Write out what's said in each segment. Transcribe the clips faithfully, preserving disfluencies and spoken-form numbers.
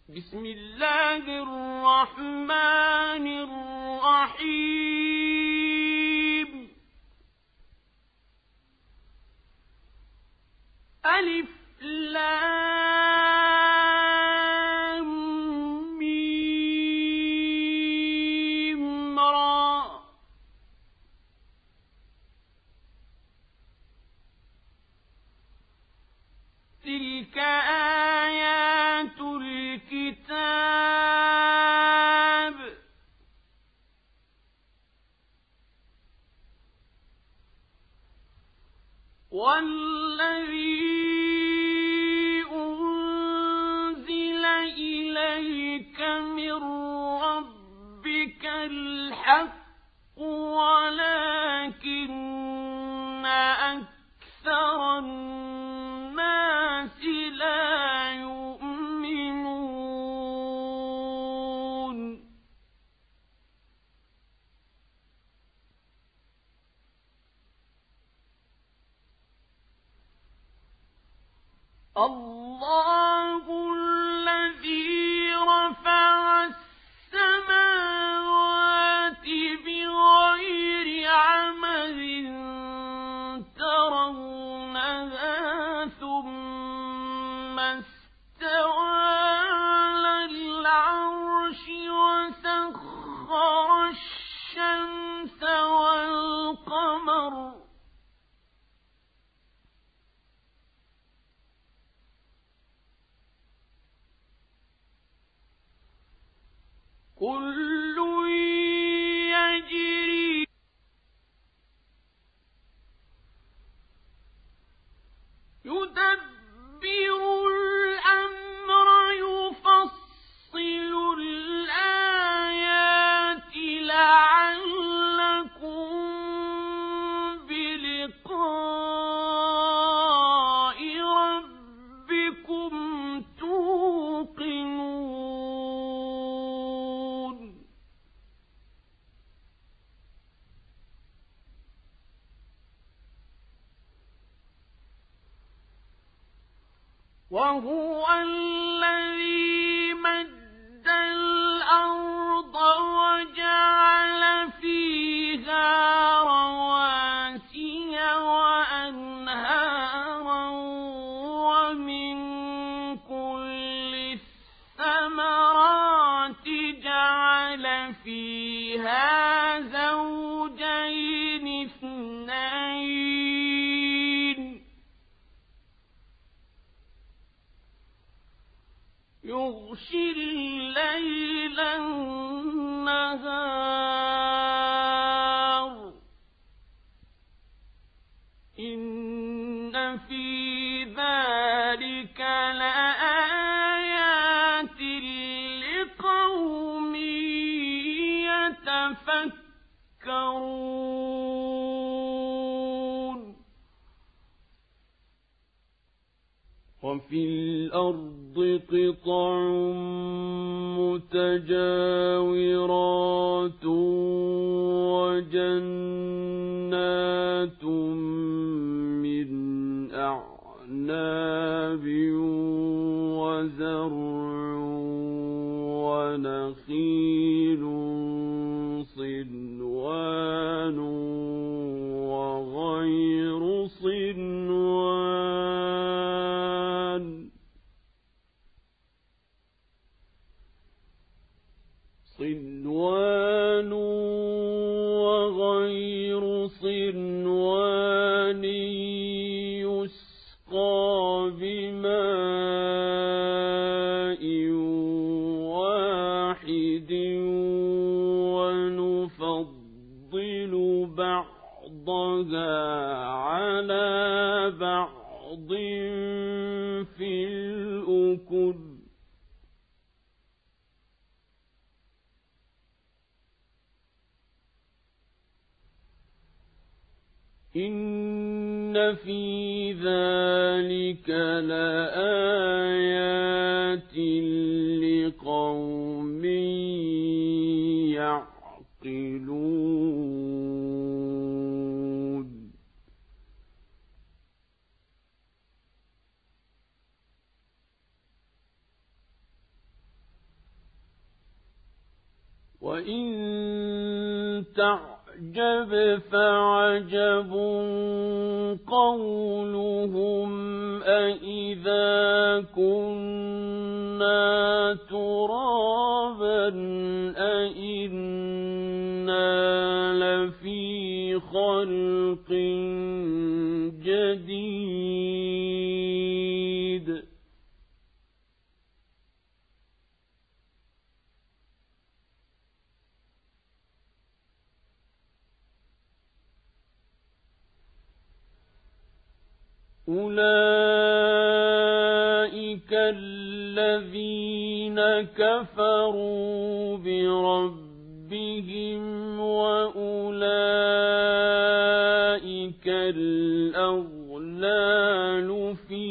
بسم الله الرحمن الرحيم. ألف لام ميم را. تلك آيات الكتاب. والذي أنزل إليك من ربك الحق ولكن أكثر الناس لا يؤمنون. الله الذي رفع السماوات بغير عمد ترونها ثم استوى على العرش وسخر الشمس والقمر كل يجري يدبر الأمر يفصل الآيات لعلكم بلقاء ربكم توقنون. وهو الذي مد الأرض وجعل فيها رواسي وأنهارا ومن كل الثمرات جعل فيها زوجين اثنين يغشي الليل النهار إن في ذلك لآيات لقوم يتفكرون. وفي الأرض قطع متجاورات وجنات من أعناب وزرع ونخيل صنوان وغير صنوان صنوان وغير صنوان يسقى بماء واحد ونفضل بعضها على بعض في الأكل إن في ذلك لآيات لقوم يعقلون. وإن تعجب فعجب قولهم أإذا كنا ترابا أإنا لفي خلق جديد أولئك الذين كفروا بربهم وأولئك الأغلال في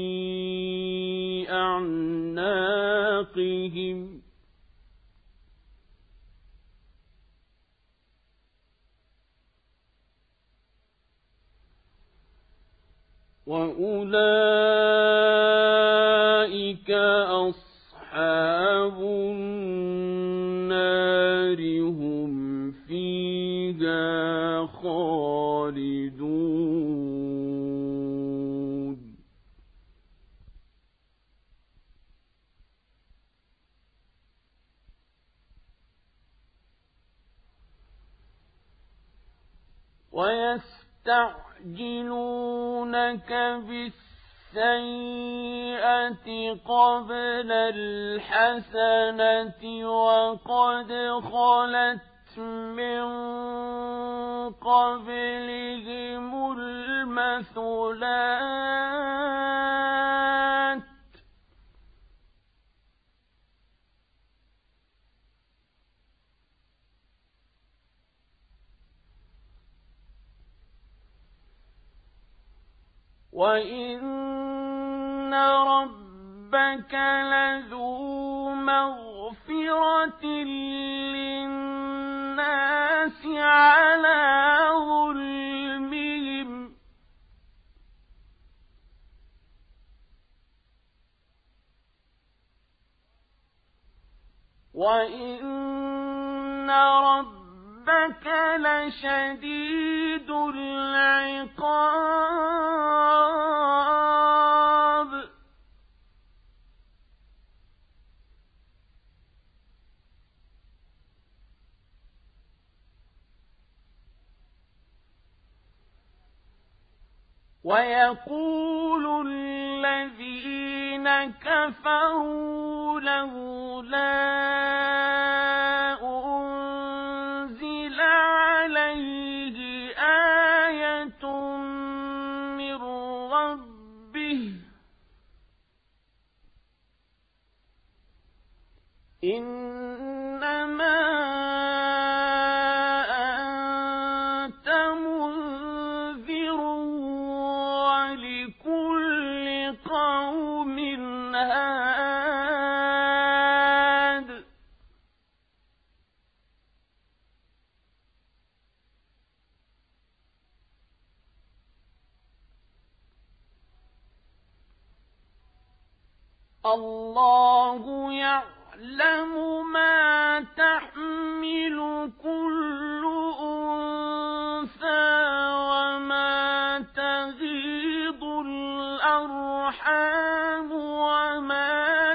أعناقهم وأولئك أصحاب النار هم فيها خالدون ويستعجلونك بالسيئة قبل الحسنة وقد خلت من قبلهم المثلات وإن ربك لذو مغفرة للناس على ظلمهم وإن ربك لشديد العقاب ويقول الذين كفروا لولا أنزل عليه آية من ربه إنما أنت منذر ولكل قوم هاد الله يعلم ما تحمل كل أنثى وما تغيض الأرحام وما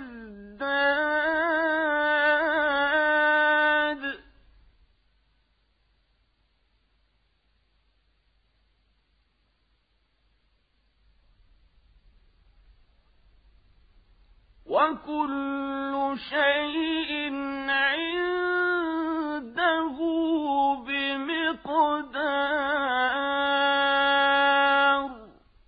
تزداد وكل شيء عنده بمقدار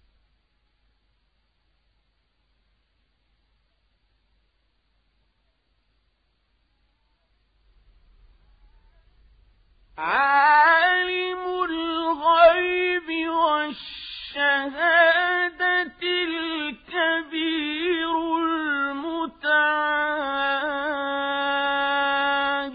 عالم الغيب والشهادة الكبير المتعال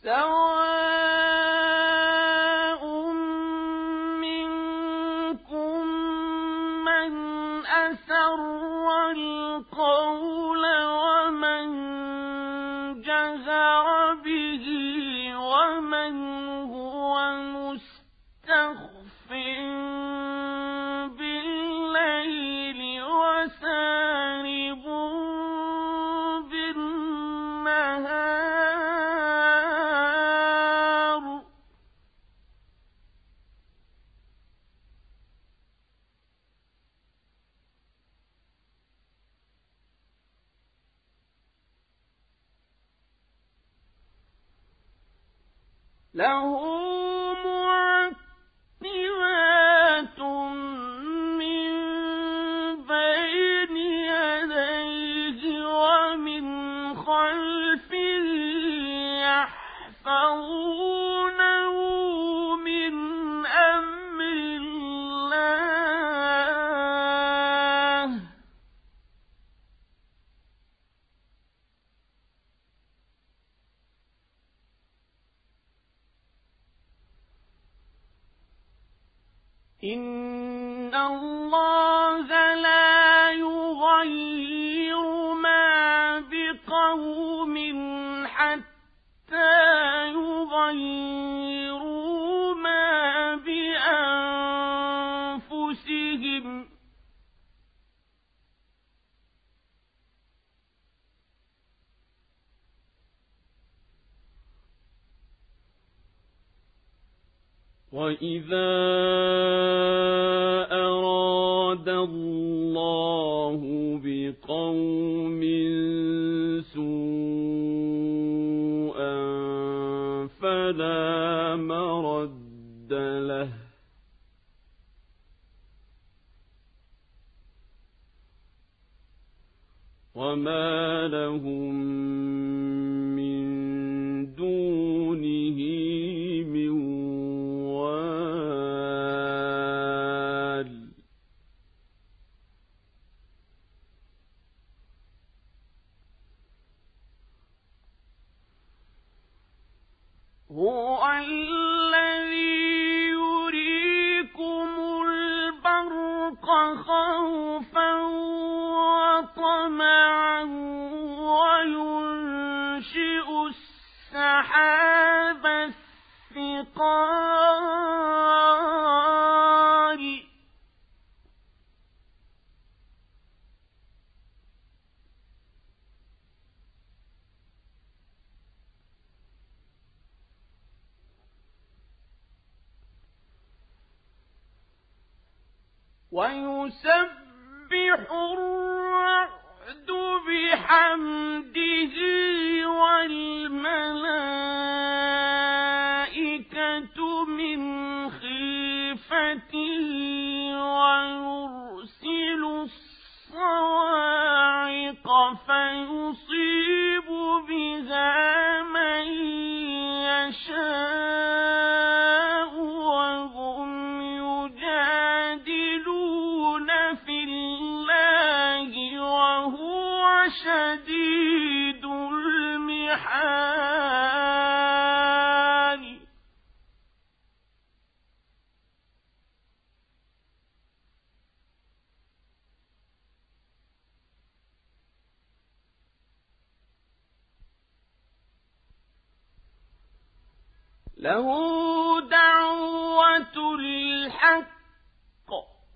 سواء منكم من أسر القول ومن جهر به ومن هو مستخف بالليل وسارب بالنهار له معقبات من بين يديه ومن خلفه يحفظونه من أمر الله إن الله لا يغير ما بقوم حتى يغيروا ما بأنفسهم وَإِذَا أَرَادَ اللَّهُ بِقَوْمٍ سُوءًا فَلَا مَرَدَّ لَهُ وَمَا لَهُم مِّن دُونِهِ مِن وَالٍ هُوَ الَّذِي يُرِيكُمُ الْبَرْقَ خَوْفًا وَطَمَعًا وَيُنشِئُ السَّحَابَ الثِّقَالَ وَيُسَبِّحُ الرَّعْدُ بِحَمْدِهِ وَالْمَلَائِكَةُ مِنْ خِيفَتِهِ وَيُرْسِلُ الصَّوَاعِقَ فَيُصِيبُ بِهَا مَن يَشَاءُ وَهُمْ يُجَادِلُونَ فِي اللَّهِ وَهُوَ شَدِيدُ الْمِحَالِ له دعوة الحق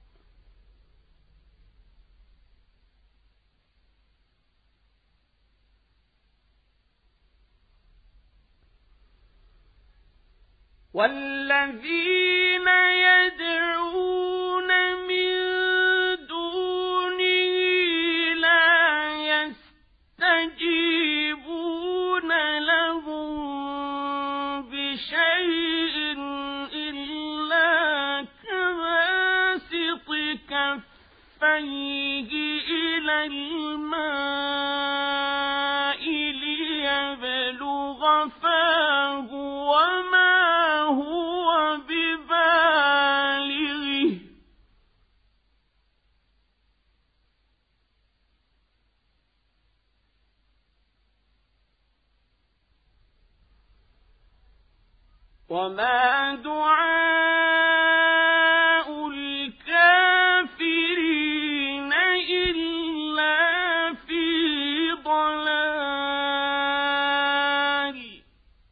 والذين يدعون من دونه لا يستجيبون لهم بشيء إلا كباسط كفيه إلى الماء ليبلغ فاه وما هو ببالغه وما دعاء الكافرين إلا في ضلال.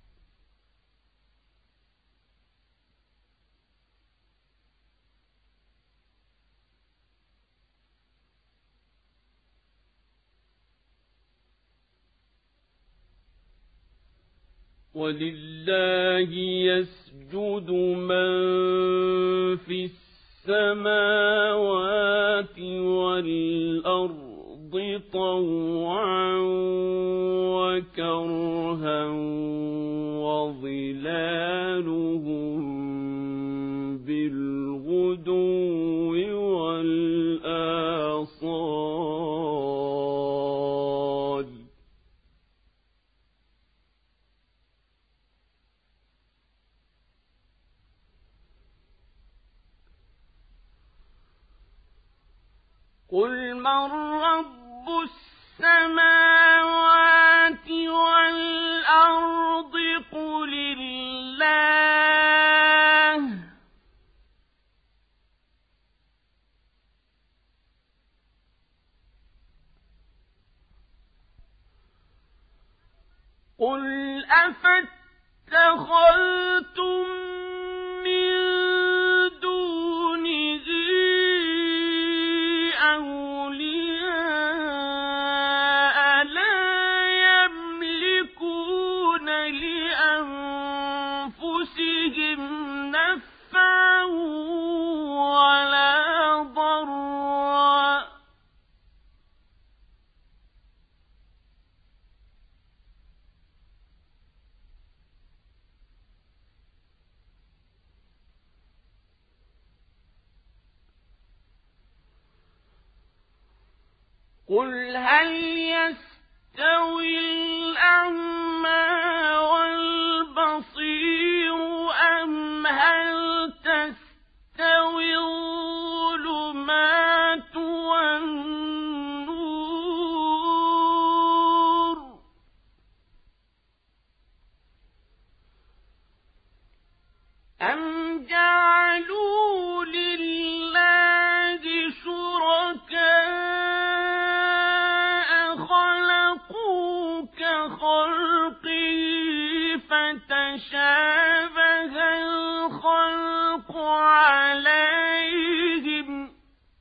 ولله يسجد من في السماوات والأرض طوعا وكرها وظلالهم بالغدو والآصال. قل من رب السماوات والأرض قل الله. قل أفاتخذتم من دونه أولياء لا يملكون لأنفسهم نفعا ولا ضرا. قل هل يستوي الأعمى والبصير أم هل تستوي الظلمات والنور؟ أم جعلوا لله شركاء خلقه فتشابه الخلق عليهم.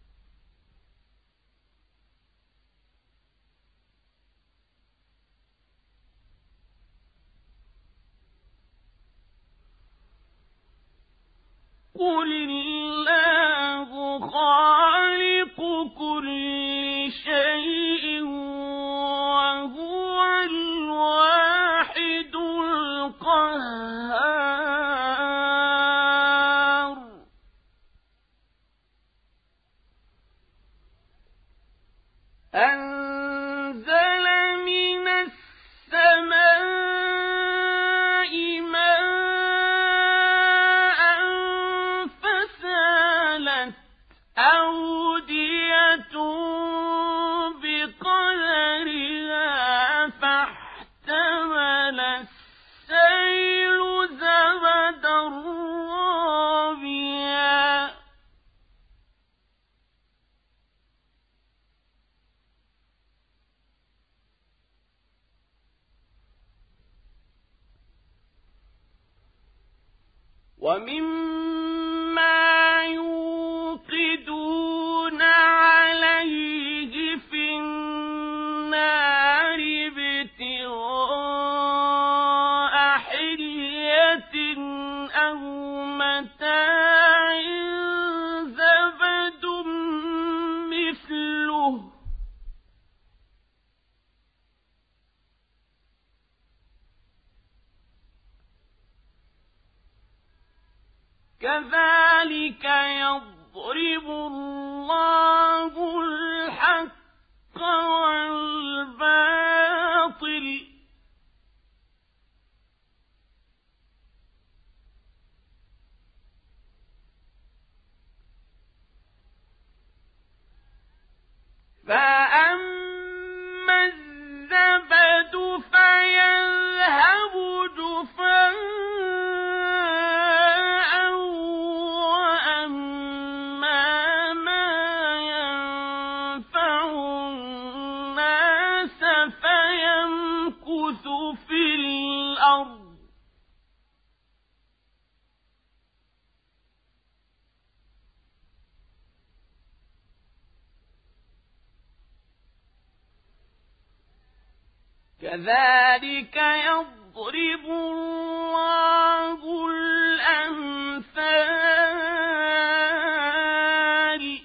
قل الله خالق كل شيء وهو الواحد القهار. أنزل من السماء ماء فسالت أودية بقدرها فاحتمل السيل زبدا رابيا. ومما يوقدون عليه في النار ابتغاء حلية أو متاع زبد مثله كذلك يضرب الله الحق والباطل فأما الزبد فيذهب جفاء كذلك يضرب الله الأمثال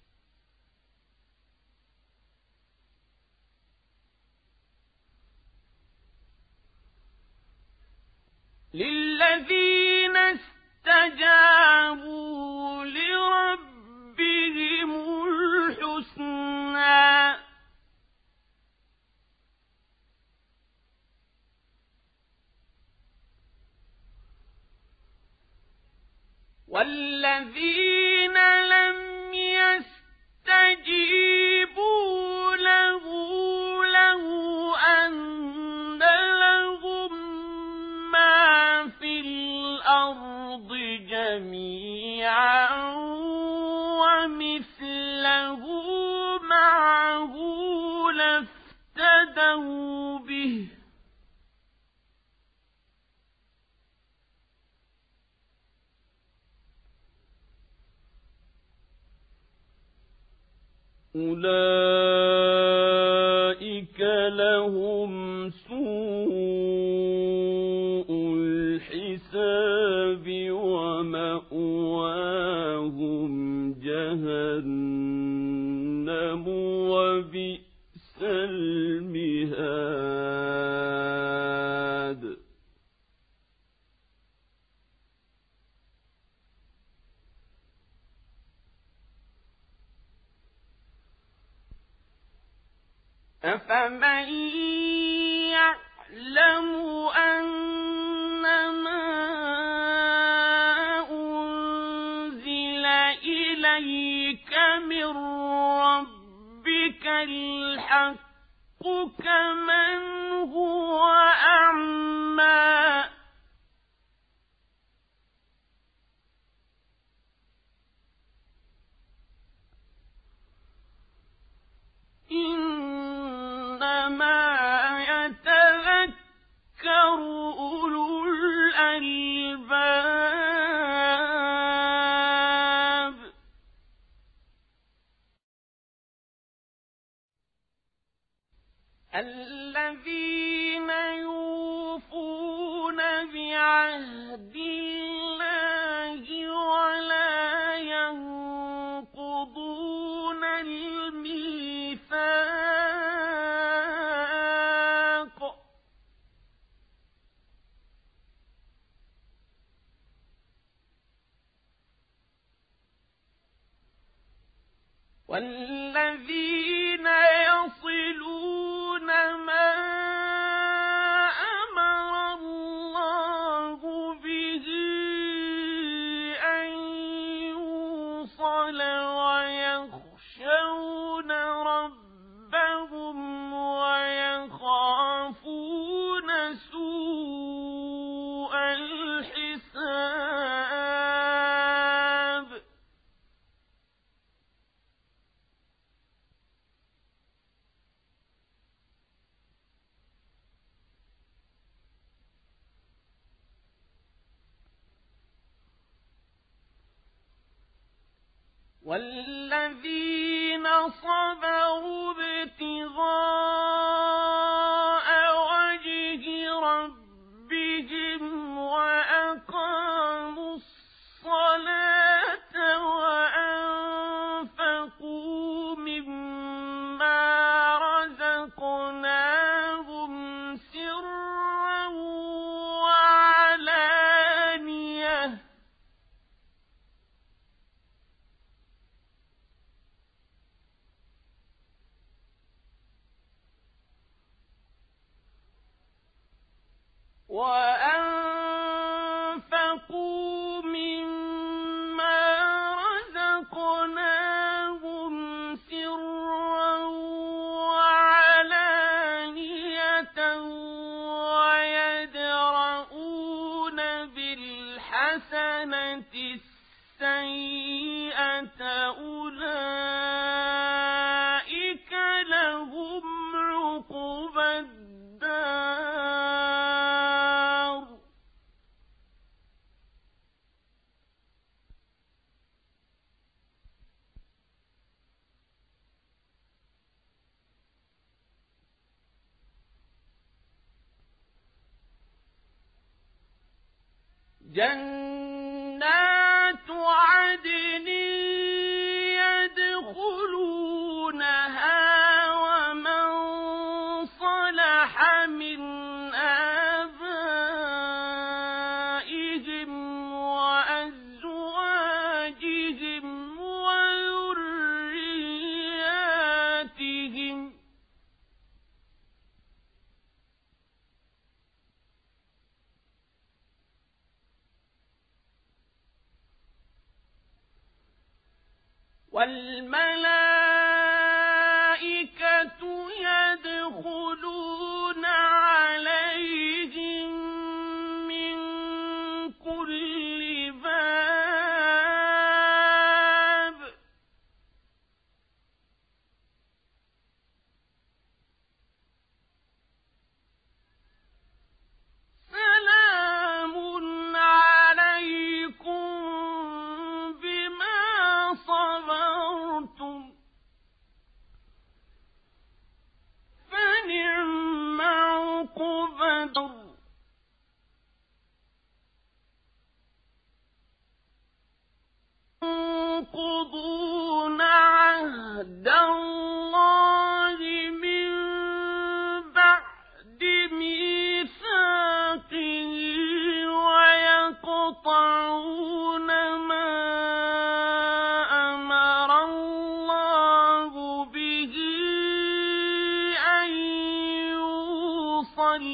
للذين استجابوا لربهم الحسنى والذين لم يستجيبوا له لو أن لهم ما في الأرض جميعا ومثله معه لافتدوا به أولئك لهم سوء الحساب ومأواهم جهنم وبئس المهاد أفمن يعلم أنما أنزل إليك من ربك الحق كمن هو أعمى إنما يتذكر أولو الألباب الذين يوفون بعهد الله ولا ينقضون الميثاق والذين يصلون ما أمر الله به أن يوصل ويخشون ربهم ويخافون سوء الحساب والذين صبروا ابتغاء وجه ربهم وأقاموا الصلاة وأنفقوا مما رزقناهم سرا وعلانية وأنفقوا مما رزقناهم سرا وعلانية ويدرؤون بالحسنة السيئة أولئك لهم عقبى الدار جنات عدن يدخلونها ومن صلح من آبائهم وأزواجهم وذرياتهم والملائكة يدخلون عليهم من كل باب سلام عليكم بما صبرتم فنعم عقبى الدار ينقضون عهد الله من بعد ميثاقه ويقطعون ما أمر الله به أن يوصل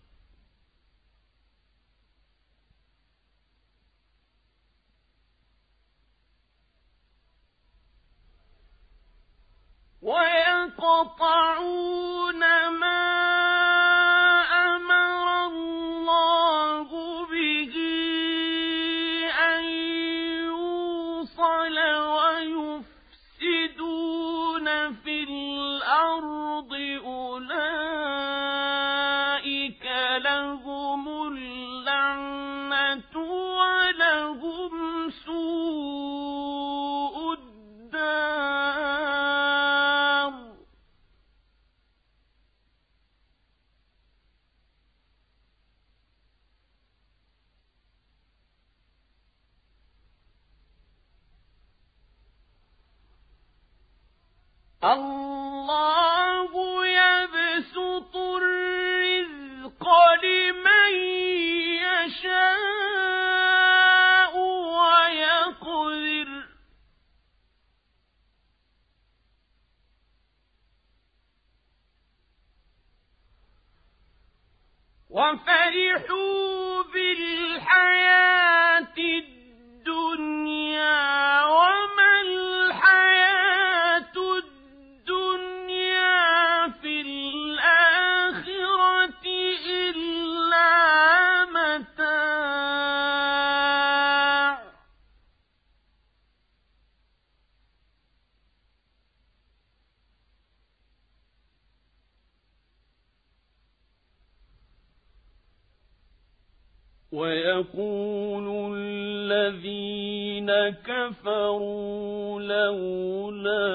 ويقطعون ما أمر الله به أن يوصل ويفسدون في الأرض أولئك لهم اللعنة ولهم سوء الدار الله يبسط الرزق لمن يشاء ويقدر وفرحوا بالحياة الدنيا وما الحياة الدنيا في الآخرة إلا متاع ويقول الذين كفروا لولا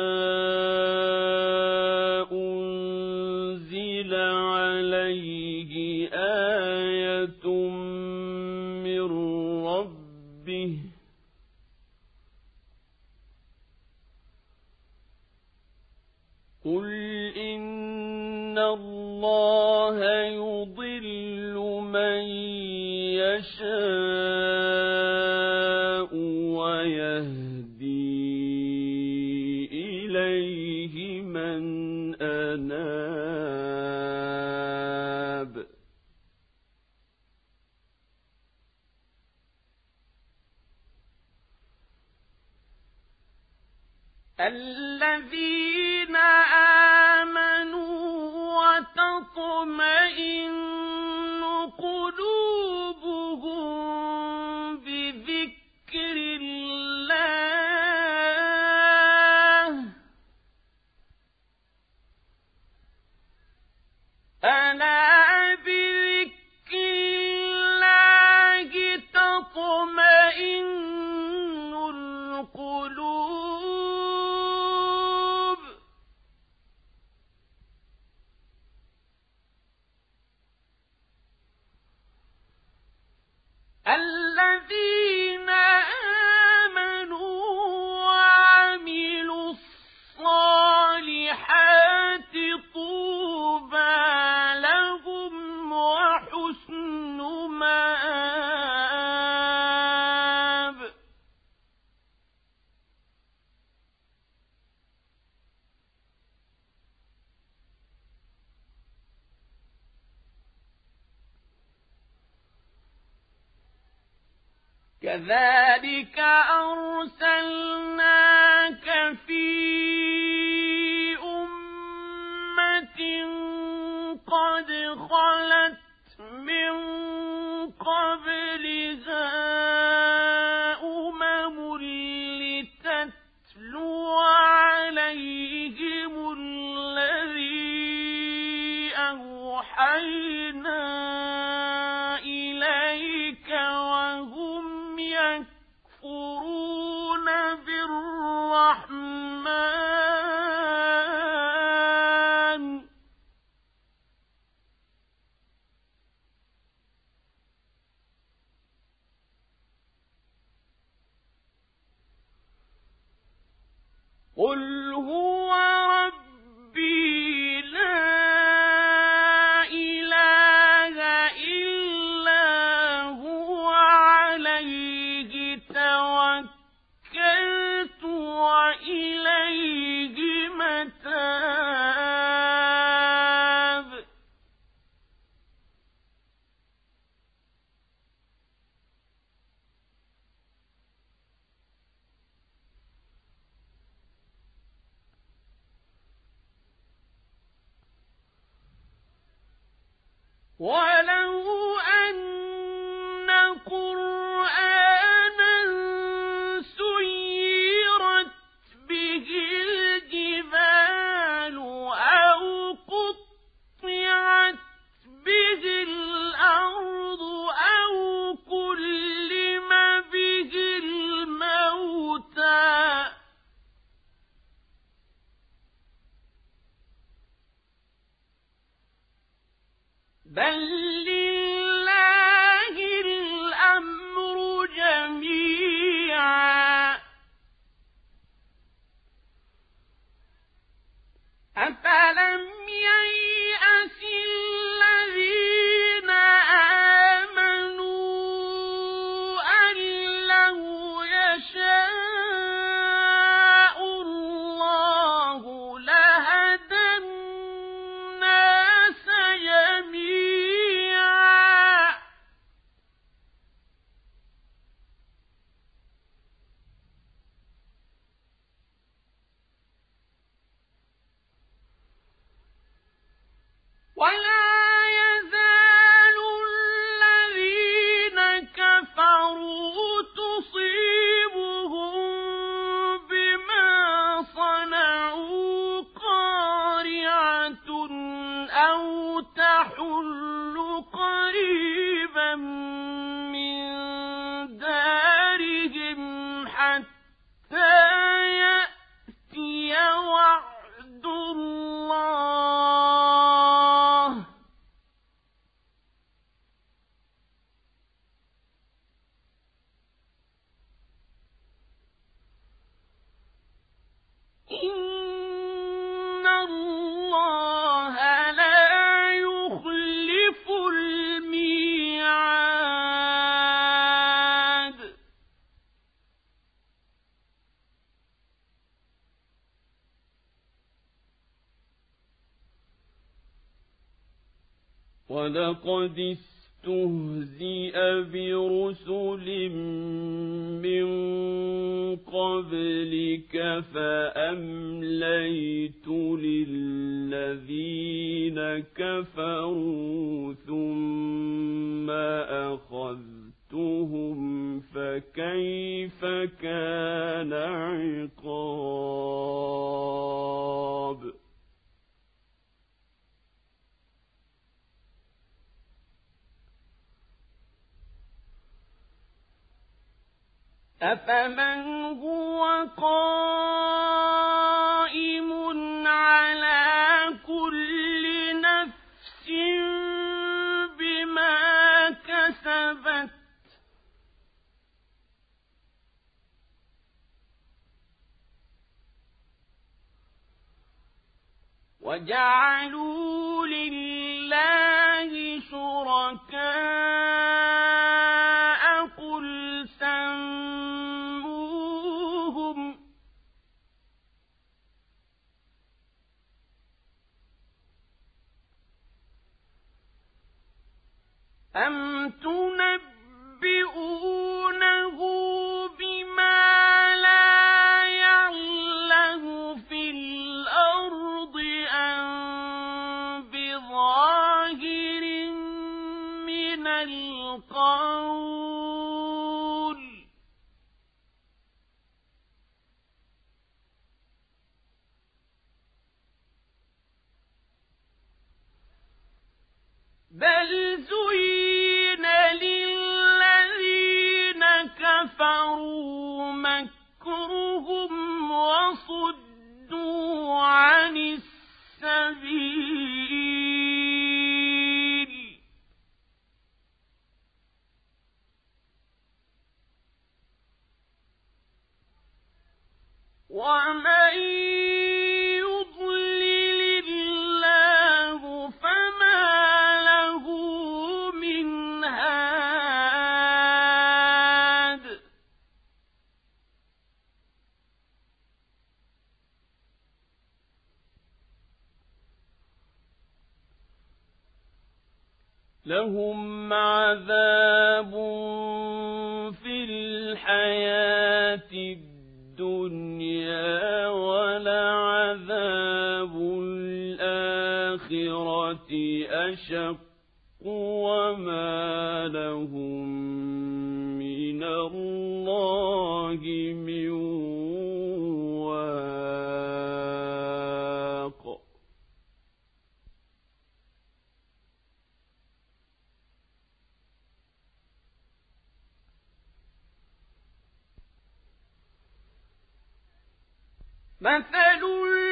أنزل عليه آية من ربه قل إن الله يضل من يشاء ويهدي إليه من أناب الذين آمنوا وتطمئن قلوبهم بذكر الله ألا بذكر الله تطمئن القلوب كذلك أرسلناك في أمة قد خلت من قبلها أمم لتتلو عليهم الذي أوحينا إليك وهم يكفرون بالرحمن قل هو ربي لا إله إلا هو عليه توكلت وإليه متاب ولو أن قرآنا سيرت به الجبال أو قطعت به الأرض أو كلم به الموتى بل لله الأمر جميعا أفلم ييأس الذين آمنوا أن لو يشاء الله لهدى الناس جميعا ولا يزال الذين كفروا تصيبهم بما صنعوا قارعة أو تحل قريبا من دارهم حتى يأتي وعد الله إن الله لا يخلف الميعاد ولقد استهزئ برسل من قبلك فأمليت للذين كفروا ثم أخذتهم فكيف كان عقاب أفمن هو قائم على كل نفس بما كسبت وجعلوا لله شركاء قل سموهم أم تنبئونه القول بل زين للذين كفروا مكرهم وصدوا عن السبيل ومن يضلل الله فما له من هاد لهم عذاب في الحياة الدنيا ولعذاب الآخرة أشق وما لهم من الله من واق مثل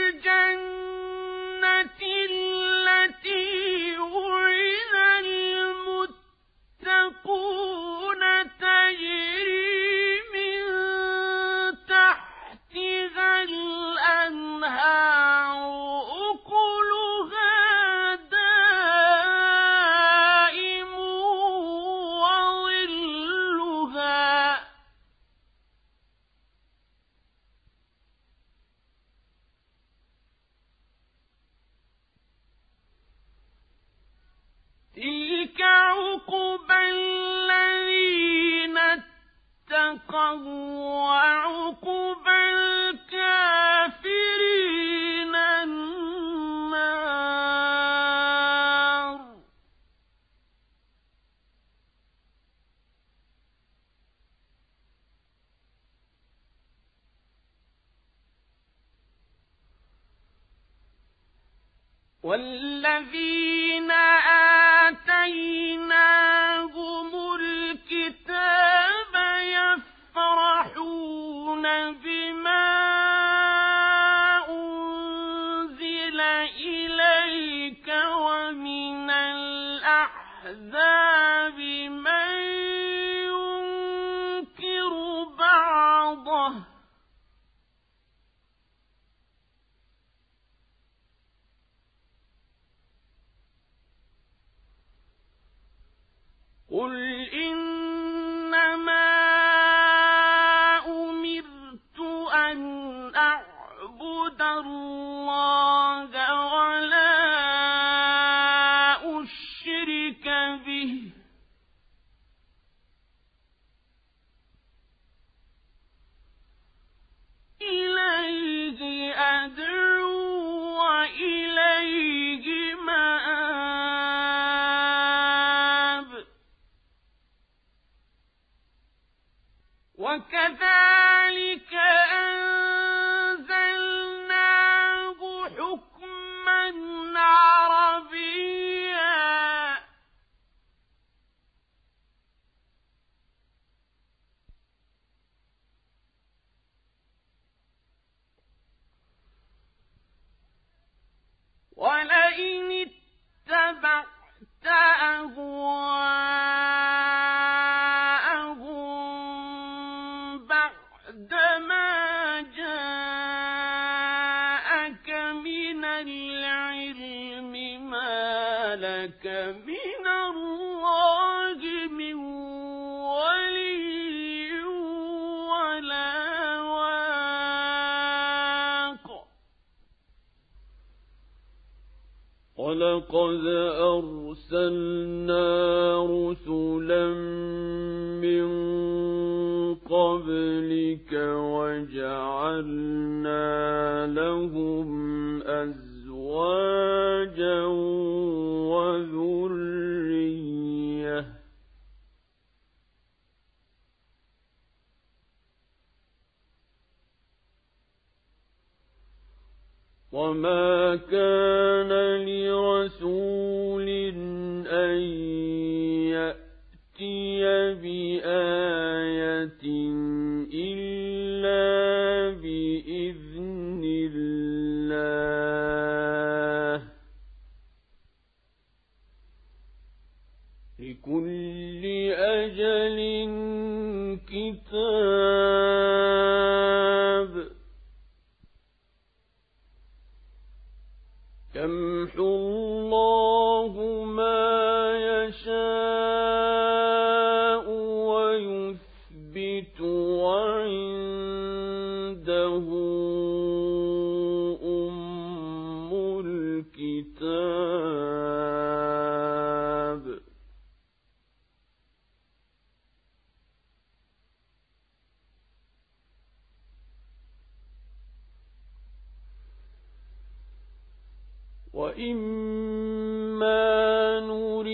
الجنة التي وعد المتقون تجري من تحتها الأنهار أكلها دائم وظلها تلك عقبى الذين اتقوا وعقبى الكافرين النار والذين آتيناهم الكتاب يفرحون بما أنزل إليك ومن الأحزاب من ينكر بعضه قل إنما أمرت أن أعبد الله ولا أشرك به إليه أدعو وإليه مآب وكذلك أنزلناه حكما عربيا ولئن اتبعت أهواءهم بعدما جاءك من العلم ما لك من الله من ولي ولا واق ولقد أرسلنا رسلا من قبلك وجعلنا لهم أزواجا وذرية وما كان لرسول أن يأتي بآية إلا بإذن الله لكل أجل كتاب يمحو الله ما يشاء ويثبت وعنده أم الكتاب وإما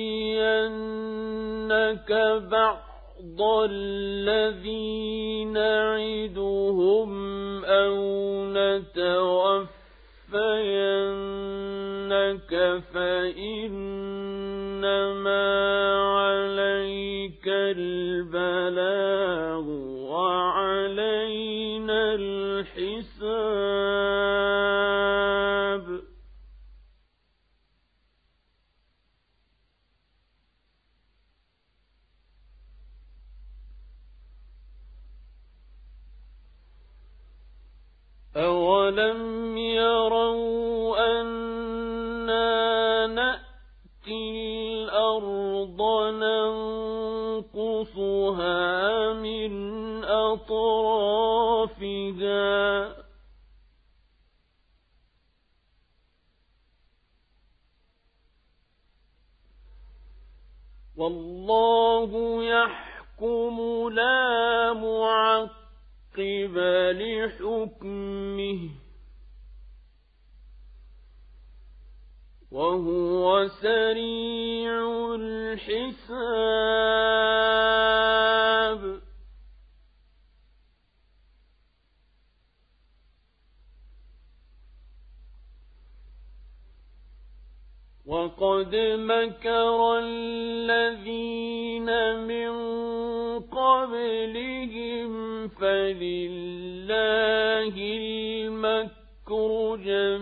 نرينك بعض الذي نعدهم أو نتوفينك فإنما عليك البلاغ وعلينا الحساب أولم يروا أنا نأتي الأرض ننقصها من أطرافها والله يحكم لا معقب لحكمه وهو سريع الحساب وقد مكر الذين من قبلهم فلله المكر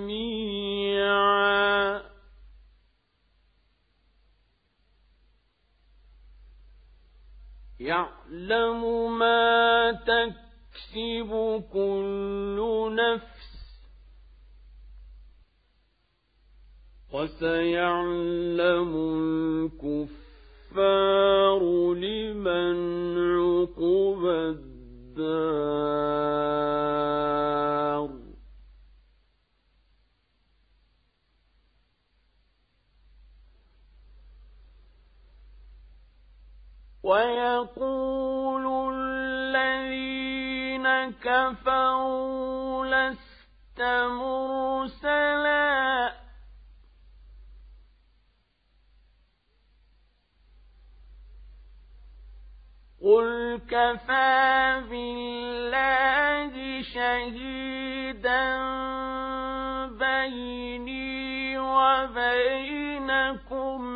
جميعا يعلم ما تكسب كل نفس وسيعلم الكفار لمن عقبى الدار ويقول الذين كفروا لست مرسلا قل كفى بالله شهيدا بيني وبينكم